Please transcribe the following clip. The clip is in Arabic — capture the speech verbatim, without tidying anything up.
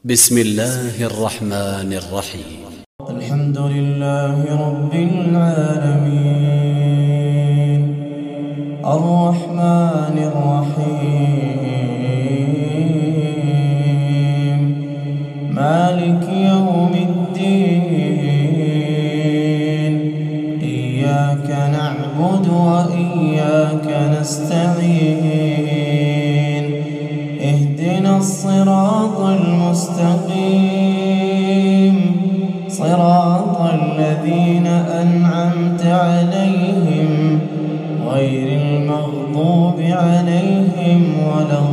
بسم الله الرحمن الرحيم. الحمد لله رب العالمين الرحمن الرحيم مالك يوم الدين إياك نعبد وإياك نستعين اهدنا الصراط المستقيم صراط الذين أنعمت عليهم غير المغضوب عليهم ولا